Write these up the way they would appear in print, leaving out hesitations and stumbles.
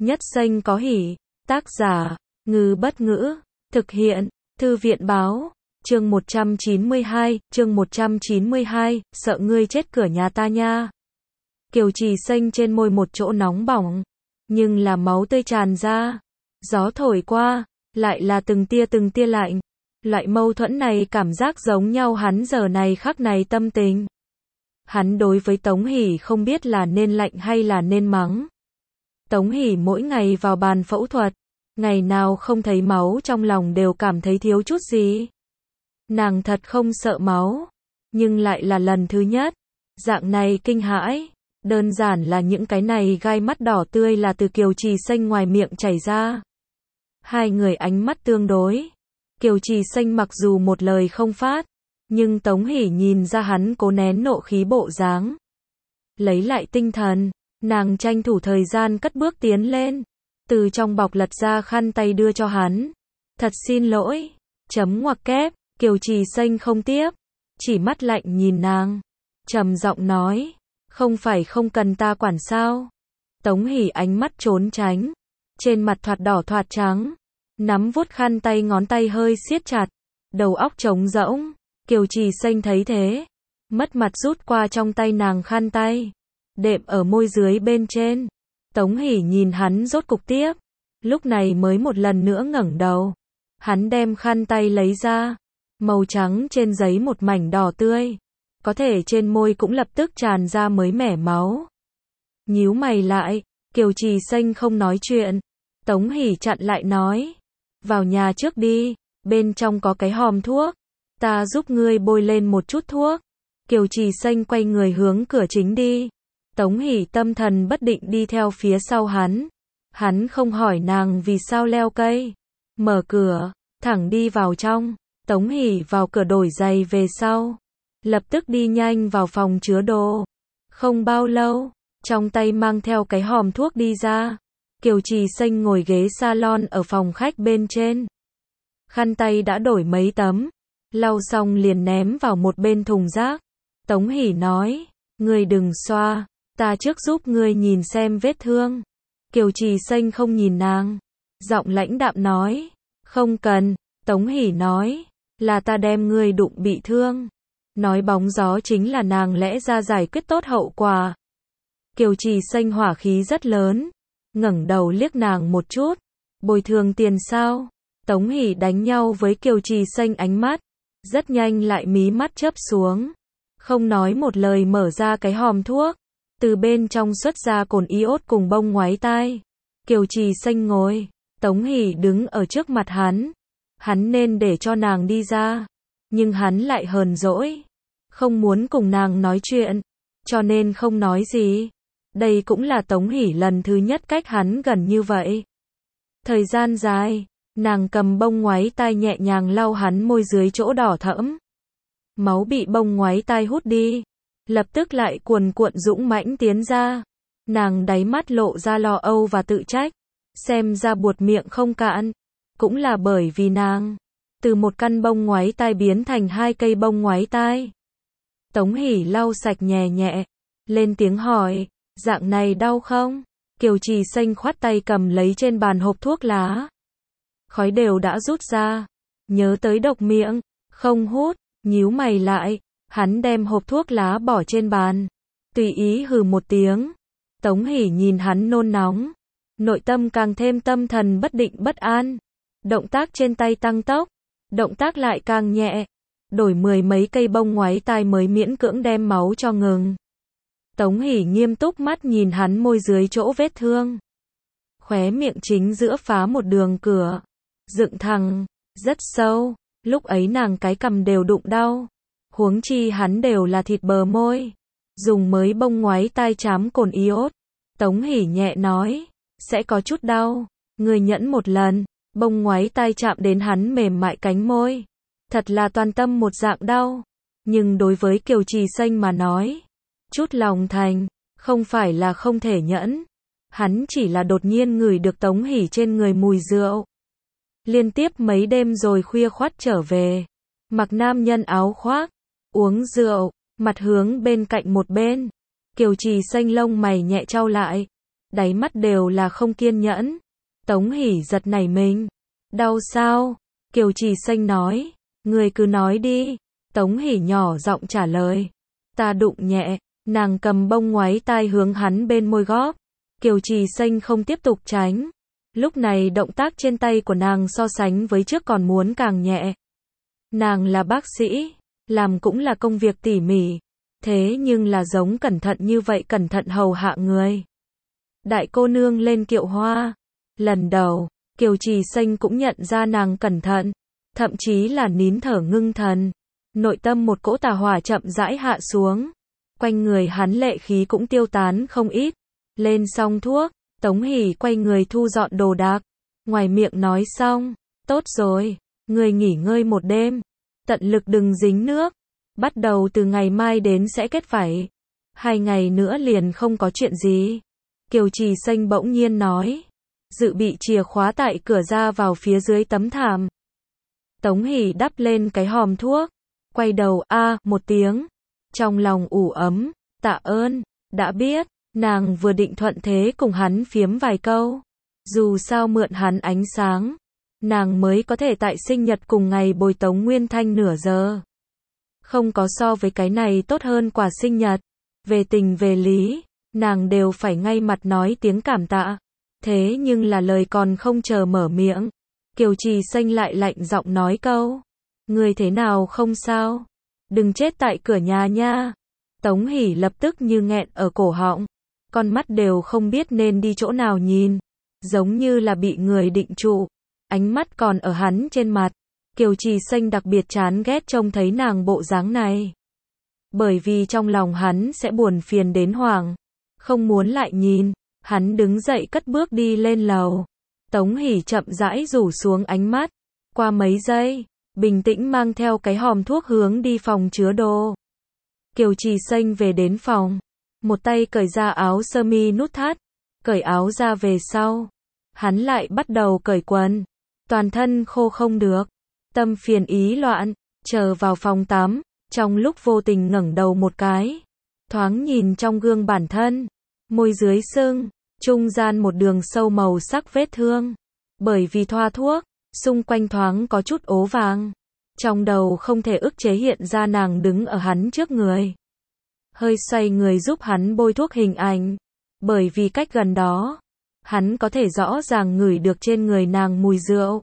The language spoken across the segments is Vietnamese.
Nhất xanh có hỉ. Tác giả, Ngư Bất Ngữ. Thực hiện, Thư viện Báo. Chương 192, sợ ngươi chết cửa nhà ta nha. Kiều Trì xanh trên môi một chỗ nóng bỏng, nhưng là máu tươi tràn ra. Gió thổi qua, lại là từng tia lạnh. Loại mâu thuẫn này cảm giác giống nhau hắn giờ này khắc này tâm tình. Hắn đối với Tống Hỷ không biết là nên lạnh hay là nên mắng. Tống Hỷ mỗi ngày vào bàn phẫu thuật, ngày nào không thấy máu trong lòng đều cảm thấy thiếu chút gì. Nàng thật không sợ máu, nhưng lại là lần thứ nhất. Dạng này kinh hãi, đơn giản là những cái này gai mắt đỏ tươi là từ Kiều Trì xanh ngoài miệng chảy ra. Hai người ánh mắt tương đối. Kiều Trì xanh mặc dù một lời không phát, nhưng Tống Hỷ nhìn ra hắn cố nén nộ khí bộ dáng. Lấy lại tinh thần, nàng tranh thủ thời gian cất bước tiến lên, từ trong bọc lật ra khăn tay đưa cho hắn. Thật xin lỗi, chấm ngoặc kép. Kiều Trì xanh không tiếp, chỉ mắt lạnh nhìn nàng, trầm giọng nói, không phải không cần ta quản sao. Tống Hỷ ánh mắt trốn tránh, trên mặt thoạt đỏ thoạt trắng, nắm vuốt khăn tay ngón tay hơi siết chặt, đầu óc trống rỗng. Kiều Trì xanh thấy thế, mất mặt rút qua trong tay nàng khăn tay, đệm ở môi dưới bên trên. Tống Hỷ nhìn hắn rốt cục tiếp, lúc này mới một lần nữa ngẩng đầu. Hắn đem khăn tay lấy ra, màu trắng trên giấy một mảnh đỏ tươi, có thể trên môi cũng lập tức tràn ra mới mẻ máu. Nhíu mày lại, Kiều Trì xanh không nói chuyện. Tống Hỷ chặn lại nói, vào nhà trước đi, bên trong có cái hòm thuốc, ta giúp ngươi bôi lên một chút thuốc. Kiều Trì xanh quay người hướng cửa chính đi. Tống Hỷ tâm thần bất định đi theo phía sau hắn. Hắn không hỏi nàng vì sao leo cây, mở cửa, thẳng đi vào trong. Tống Hỷ vào cửa đổi giày về sau, lập tức đi nhanh vào phòng chứa đồ. Không bao lâu, trong tay mang theo cái hòm thuốc đi ra. Kiều Trì xanh ngồi ghế salon ở phòng khách bên trên. Khăn tay đã đổi mấy tấm, lau xong liền ném vào một bên thùng rác. Tống Hỷ nói, ngươi đừng xoa, ta trước giúp ngươi nhìn xem vết thương. Kiều Trì xanh không nhìn nàng, giọng lãnh đạm nói, không cần. Tống Hỷ nói, là ta đem ngươi đụng bị thương. Nói bóng gió chính là nàng lẽ ra giải quyết tốt hậu quả. Kiều Trì xanh hỏa khí rất lớn, ngẩng đầu liếc nàng một chút, bồi thường tiền sao? Tống Hỷ đánh nhau với Kiều Trì xanh ánh mắt, rất nhanh lại mí mắt chớp xuống, không nói một lời mở ra cái hòm thuốc, từ bên trong xuất ra cồn iốt cùng bông ngoái tai. Kiều Trì xanh ngồi, Tống Hỷ đứng ở trước mặt hắn. Hắn nên để cho nàng đi ra, nhưng hắn lại hờn dỗi, không muốn cùng nàng nói chuyện, cho nên không nói gì. Đây cũng là Tống Hỷ lần thứ nhất cách hắn gần như vậy. Thời gian dài, nàng cầm bông ngoái tai nhẹ nhàng lau hắn môi dưới chỗ đỏ thẫm. Máu bị bông ngoái tai hút đi, lập tức lại cuồn cuộn dũng mãnh tiến ra. Nàng đáy mắt lộ ra lo âu và tự trách, xem ra buột miệng không cạn. Cũng là bởi vì nàng, từ một căn bông ngoái tai biến thành hai cây bông ngoái tai. Tống Hỷ lau sạch nhẹ nhẹ, lên tiếng hỏi, dạng này đau không? Kiều Trì xanh khoát tay cầm lấy trên bàn hộp thuốc lá. Khói đều đã rút ra, nhớ tới độc miệng, không hút, nhíu mày lại, hắn đem hộp thuốc lá bỏ trên bàn, tùy ý hừ một tiếng. Tống Hỷ nhìn hắn nôn nóng, nội tâm càng thêm tâm thần bất định bất an. Động tác trên tay tăng tốc, động tác lại càng nhẹ, đổi mười mấy cây bông ngoái tai mới miễn cưỡng đem máu cho ngừng. Tống Hỷ nghiêm túc mắt nhìn hắn môi dưới chỗ vết thương. Khóe miệng chính giữa phá một đường cửa, dựng thẳng, rất sâu, lúc ấy nàng cái cằm đều đụng đau. Huống chi hắn đều là thịt bờ môi, dùng mới bông ngoái tai chám cồn iốt. Tống Hỷ nhẹ nói, sẽ có chút đau, ngươi nhẫn một lần. Bông ngoái tai chạm đến hắn mềm mại cánh môi, thật là toàn tâm một dạng đau. Nhưng đối với Kiều Trì xanh mà nói, chút lòng thành, không phải là không thể nhẫn. Hắn chỉ là đột nhiên ngửi được Tống Hỷ trên người mùi rượu. Liên tiếp mấy đêm rồi khuya khoắt trở về, mặc nam nhân áo khoác, uống rượu, mặt hướng bên cạnh một bên. Kiều Trì xanh lông mày nhẹ chau lại, đáy mắt đều là không kiên nhẫn. Tống Hỷ giật nảy mình. Đau sao? Kiều Trì Xanh nói. Người cứ nói đi. Tống Hỷ nhỏ giọng trả lời. Ta đụng nhẹ. Nàng cầm bông ngoáy tai hướng hắn bên môi góp. Kiều Trì Xanh không tiếp tục tránh. Lúc này động tác trên tay của nàng so sánh với trước còn muốn càng nhẹ. Nàng là bác sĩ, làm cũng là công việc tỉ mỉ, thế nhưng là giống cẩn thận như vậy cẩn thận hầu hạ người. Đại cô nương lên kiệu hoa. Lần đầu, Kiều Trì Xanh cũng nhận ra nàng cẩn thận, thậm chí là nín thở ngưng thần. Nội tâm một cỗ tà hỏa chậm rãi hạ xuống. Quanh người hắn lệ khí cũng tiêu tán không ít. Lên xong thuốc, Tống Hỷ quay người thu dọn đồ đạc. Ngoài miệng nói xong, tốt rồi, người nghỉ ngơi một đêm. Tận lực đừng dính nước. Bắt đầu từ ngày mai đến sẽ kết vảy. 2 ngày nữa liền không có chuyện gì. Kiều Trì Xanh bỗng nhiên nói. Dự bị chìa khóa tại cửa ra vào phía dưới tấm thảm. Tống Hỷ đắp lên cái hòm thuốc. Quay đầu một tiếng. Trong lòng ủ ấm, tạ ơn, đã biết. Nàng vừa định thuận thế cùng hắn phiếm vài câu. Dù sao mượn hắn ánh sáng, nàng mới có thể tại sinh nhật cùng ngày bồi Tống Nguyên Thanh nửa giờ. Không có so với cái này tốt hơn quà sinh nhật. Về tình về lý, nàng đều phải ngay mặt nói tiếng cảm tạ. Thế nhưng là lời còn không chờ mở miệng, Kiều Trì Xanh lại lạnh giọng nói câu. Người thế nào không sao? Đừng chết tại cửa nhà nha. Tống Hỷ lập tức như nghẹn ở cổ họng. Con mắt đều không biết nên đi chỗ nào nhìn. Giống như là bị người định trụ. Ánh mắt còn ở hắn trên mặt. Kiều Trì Xanh đặc biệt chán ghét trông thấy nàng bộ dáng này. Bởi vì trong lòng hắn sẽ buồn phiền đến hoảng. Không muốn lại nhìn. Hắn đứng dậy cất bước đi lên lầu. Tống Hỷ chậm rãi rủ xuống ánh mắt. Qua mấy giây, bình tĩnh mang theo cái hòm thuốc hướng đi phòng chứa đồ. Kiều Trì Xanh về đến phòng. Một tay cởi ra áo sơ mi nút thắt. Cởi áo ra về sau. Hắn lại bắt đầu cởi quần. Toàn thân khô không được. Tâm phiền ý loạn. Chờ vào phòng tắm. Trong lúc vô tình ngẩng đầu một cái. Thoáng nhìn trong gương bản thân. Môi dưới sưng. Trung gian một đường sâu màu sắc vết thương. Bởi vì thoa thuốc. Xung quanh thoáng có chút ố vàng. Trong đầu không thể ức chế hiện ra nàng đứng ở hắn trước người. Hơi xoay người giúp hắn bôi thuốc hình ảnh. Bởi vì cách gần đó, hắn có thể rõ ràng ngửi được trên người nàng mùi rượu.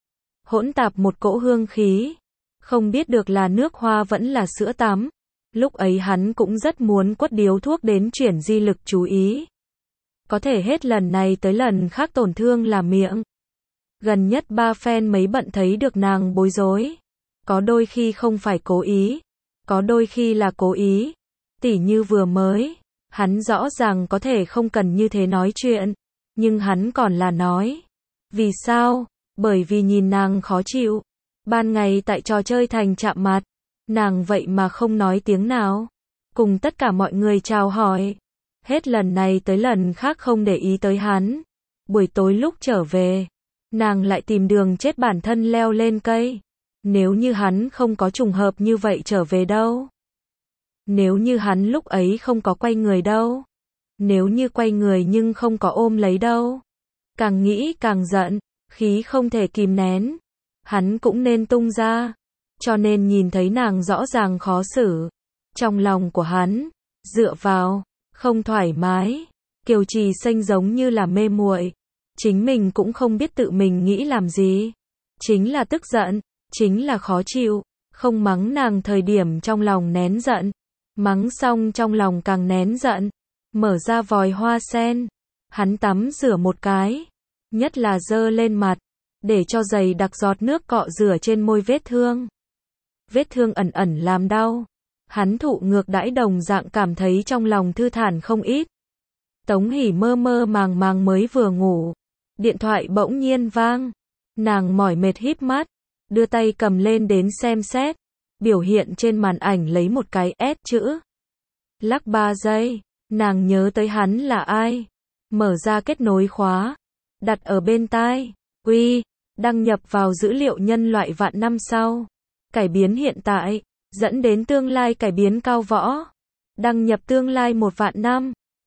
Hỗn tạp một cỗ hương khí. Không biết được là nước hoa vẫn là sữa tắm. Lúc ấy hắn cũng rất muốn quất điếu thuốc đến chuyển di lực chú ý. Có thể hết lần này tới lần khác tổn thương là miệng. Gần nhất 3 phen mấy bận thấy được nàng bối rối. Có đôi khi không phải cố ý. Có đôi khi là cố ý. Tỉ như vừa mới. Hắn rõ ràng có thể không cần như thế nói chuyện. Nhưng hắn còn là nói. Vì sao? Bởi vì nhìn nàng khó chịu. Ban ngày tại trò chơi thành chạm mặt. Nàng vậy mà không nói tiếng nào. Cùng tất cả mọi người chào hỏi. Hết lần này tới lần khác không để ý tới hắn. Buổi tối lúc trở về. Nàng lại tìm đường chết bản thân leo lên cây. Nếu như hắn không có trùng hợp như vậy trở về đâu. Nếu như hắn lúc ấy không có quay người đâu. Nếu như quay người nhưng không có ôm lấy đâu. Càng nghĩ càng giận. Khí không thể kìm nén. Hắn cũng nên tung ra. Cho nên nhìn thấy nàng rõ ràng khó xử. Trong lòng của hắn. Dựa vào. Không thoải mái. Kiều Trì Xanh giống như là mê muội. Chính mình cũng không biết tự mình nghĩ làm gì. Chính là tức giận. Chính là khó chịu. Không mắng nàng thời điểm trong lòng nén giận. Mắng xong trong lòng càng nén giận. Mở ra vòi hoa sen. Hắn tắm rửa một cái. Nhất là dơ lên mặt. Để cho dày đặc giọt nước cọ rửa trên môi vết thương. Vết thương ẩn ẩn làm đau. Hắn thụ ngược đãi đồng dạng cảm thấy trong lòng thư thản không ít. Tống Hỷ mơ mơ màng màng mới vừa ngủ. Điện thoại bỗng nhiên vang. Nàng mỏi mệt híp mắt. Đưa tay cầm lên đến xem xét. Biểu hiện trên màn ảnh lấy một cái S chữ. Lắc 3 giây. Nàng nhớ tới hắn là ai. Mở ra kết nối khóa. Đặt ở bên tai. Uy. Đăng nhập vào dữ liệu nhân loại vạn năm sau. Cải biến hiện tại. Dẫn đến tương lai cải biến cao võ. Đăng nhập tương lai 1 vạn năm.